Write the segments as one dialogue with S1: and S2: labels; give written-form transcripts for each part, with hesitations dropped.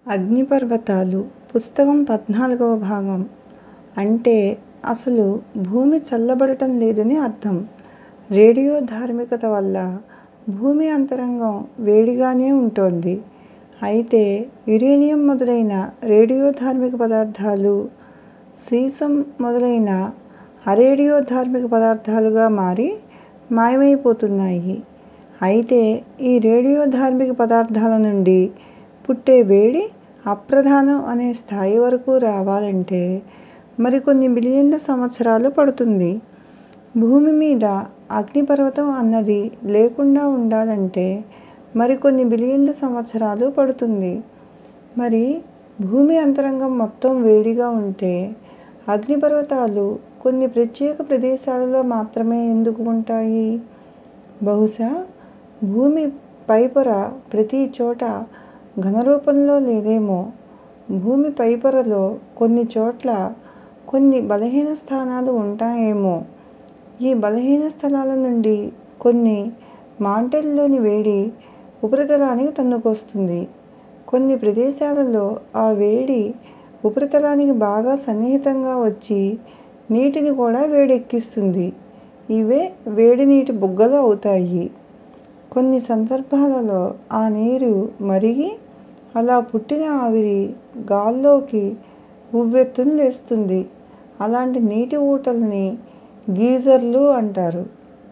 S1: అగ్నిపర్వతాలు పుస్తకం 14వ భాగం. అంటే అసలు భూమి చల్లబడటం లేదని అర్థం. రేడియో ధార్మికత వల్ల భూమి అంతరంగం వేడిగానే ఉంటోంది. అయితే యురేనియం మొదలైన రేడియో ధార్మిక పదార్థాలు, సీసం మొదలైన అరేడియో ధార్మిక పదార్థాలుగా మారి మాయమైపోతున్నాయి. అయితే ఈ రేడియో ధార్మిక పదార్థాల నుండి పుట్టే వేడి అప్రధానం అనే స్థాయి వరకు రావాలంటే మరికొన్ని బిలియన్ల సంవత్సరాలు పడుతుంది. భూమి మీద అగ్నిపర్వతం అన్నది లేకుండా ఉండాలంటే మరికొన్ని బిలియన్ల సంవత్సరాలు పడుతుంది. మరి భూమి అంతరంగం మొత్తం వేడిగా ఉంటే అగ్నిపర్వతాలు కొన్ని ప్రత్యేక ప్రదేశాలలో మాత్రమే ఎందుకు ఉంటాయి? బహుశా భూమి పైపొర ప్రతి చోట ఘనరూపంలో లేదేమో. భూమి పైపొరలో కొన్ని చోట్ల కొన్ని బలహీన స్థానాలు ఉంటాయేమో. ఈ బలహీన స్థలాల నుండి కొన్ని మాంటెల్లోని వేడి ఉపరితలానికి తన్నుకొస్తుంది. కొన్ని ప్రదేశాలలో ఆ వేడి ఉపరితలానికి బాగా సన్నిహితంగా వచ్చి నీటిని కూడా వేడెక్కిస్తుంది. ఇవే వేడి నీటి బుగ్గలు అవుతాయి. కొన్ని సందర్భాలలో ఆ నీరు మరిగి అలా పుట్టిన ఆవిరి గాల్లోకి ఉవ్వెత్తున లేస్తుంది. అలాంటి నీటి ఊటల్ని గీజర్లు అంటారు.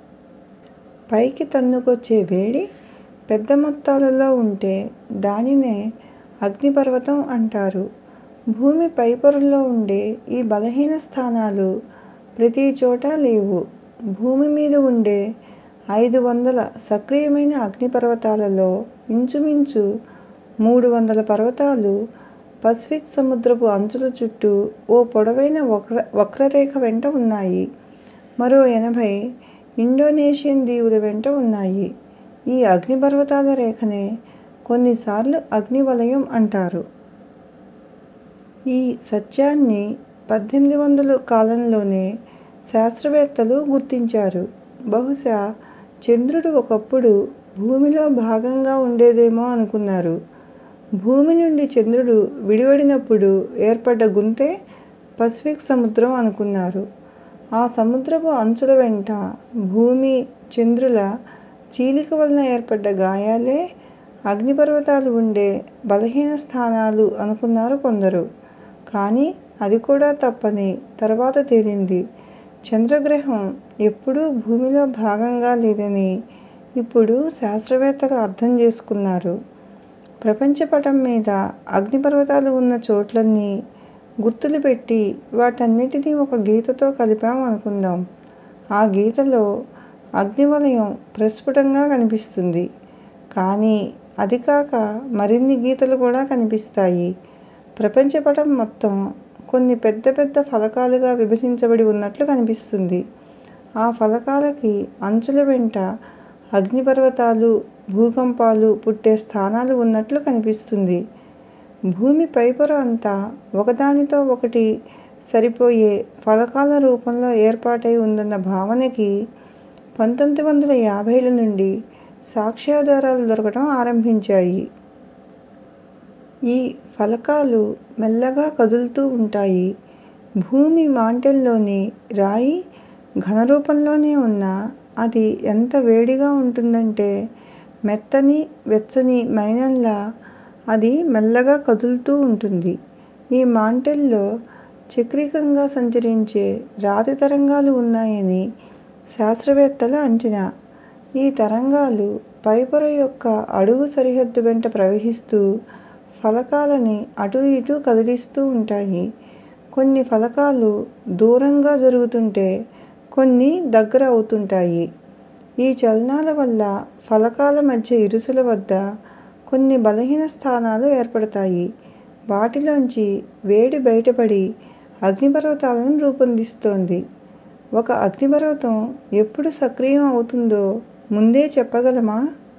S1: పైకి తన్నుకొచ్చే వేడి పెద్ద మొత్తాలలో ఉంటే దానినే అగ్నిపర్వతం అంటారు. భూమి పైపొరలో ఉండే ఈ బలహీన స్థానాలు ప్రతి చోటా లేవు. భూమి మీద ఉండే 500 సక్రియామైన అగ్నిపర్వతాలలో ఇంచుమించు 300 పర్వతాలు పసిఫిక్ సముద్రపు అంచుల చుట్టూ ఓ పొడవైన వక్రరేఖ వెంట ఉన్నాయి. మరో 80 ఇండోనేషియన్ దీవుల వెంట ఉన్నాయి. ఈ అగ్నిపర్వతాల రేఖనే కొన్నిసార్లు అగ్నివలయం అంటారు. ఈ సత్యాన్ని 1800 కాలంలోనే శాస్త్రవేత్తలు గుర్తించారు. బహుశా చంద్రుడు ఒకప్పుడు భూమిలో భాగంగా ఉండేదేమో అనుకున్నారు. భూమి నుండి చంద్రుడు విడివడినప్పుడు ఏర్పడ్డ గుంతే పసిఫిక్ సముద్రం అనుకున్నారు. ఆ సముద్రపు అంచుల వెంట భూమి, చంద్రుల చీలిక వలన ఏర్పడ్డ గాయాలే అగ్నిపర్వతాలు ఉండే బలహీన స్థానాలు అనుకున్నారు కొందరు. కానీ అది కూడా తప్పని తర్వాత తేలింది. చంద్రగ్రహం ఎప్పుడూ భూమిలో భాగంగా లేదని ఇప్పుడు శాస్త్రవేత్తలు అర్థం చేసుకున్నారు. ప్రపంచపటం మీద అగ్నిపర్వతాలు ఉన్న చోట్లన్నీ గుర్తులు పెట్టి వాటన్నిటినీ ఒక గీతతో కలిపాం అనుకుందాం. ఆ గీతలో అగ్నివలయం ప్రస్ఫుటంగా కనిపిస్తుంది. కానీ అది కాక మరిన్ని గీతలు కూడా కనిపిస్తాయి. ప్రపంచపటం మొత్తం కొన్ని పెద్ద పెద్ద ఫలకాలుగా విభజించబడి ఉన్నట్లు కనిపిస్తుంది. ఆ ఫలకాలకి అంచుల వెంట అగ్నిపర్వతాలు, భూకంపాలు పుట్టే స్థానాలు ఉన్నట్లు కనిపిస్తుంది. భూమి పైపొర అంతా ఒకదానితో ఒకటి సరిపోయే ఫలకాల రూపంలో ఏర్పాటై ఉందన్న భావనకి 1950ల నుండి సాక్ష్యాధారాలు దొరకటం ఆరంభించాయి. ఈ ఫలకాలు మెల్లగా కదులుతూ ఉంటాయి. భూమి మాంటెల్లోని రాయి ఘనరూపంలోనే ఉన్నా అది ఎంత వేడిగా ఉంటుందంటే మెత్తని, వెచ్చని మైనంలా అది మెల్లగా కదులుతూ ఉంటుంది. ఈ మాంటెల్లో చక్రీకంగా సంచరించే రాతి తరంగాలు ఉన్నాయని శాస్త్రవేత్తల అంచనా. ఈ తరంగాలు పైపొర యొక్క అడుగు సరిహద్దు వెంట ప్రవహిస్తూ ఫలకాలని అటూ ఇటూ కదిలిస్తూ ఉంటాయి. కొన్ని ఫలకాలు దూరంగా జరుగుతుంటే కొన్ని దగ్గర అవుతుంటాయి. ఈ చలనాల వల్ల ఫలకాల మధ్య ఇరుసుల వద్ద కొన్ని బలహీన స్థానాలు ఏర్పడతాయి. వాటిలోంచి వేడి బయటపడి అగ్నిపర్వతాలను రూపొందిస్తోంది. ఒక అగ్నిపర్వతం ఎప్పుడు సక్రియం అవుతుందో ముందే చెప్పగలమా?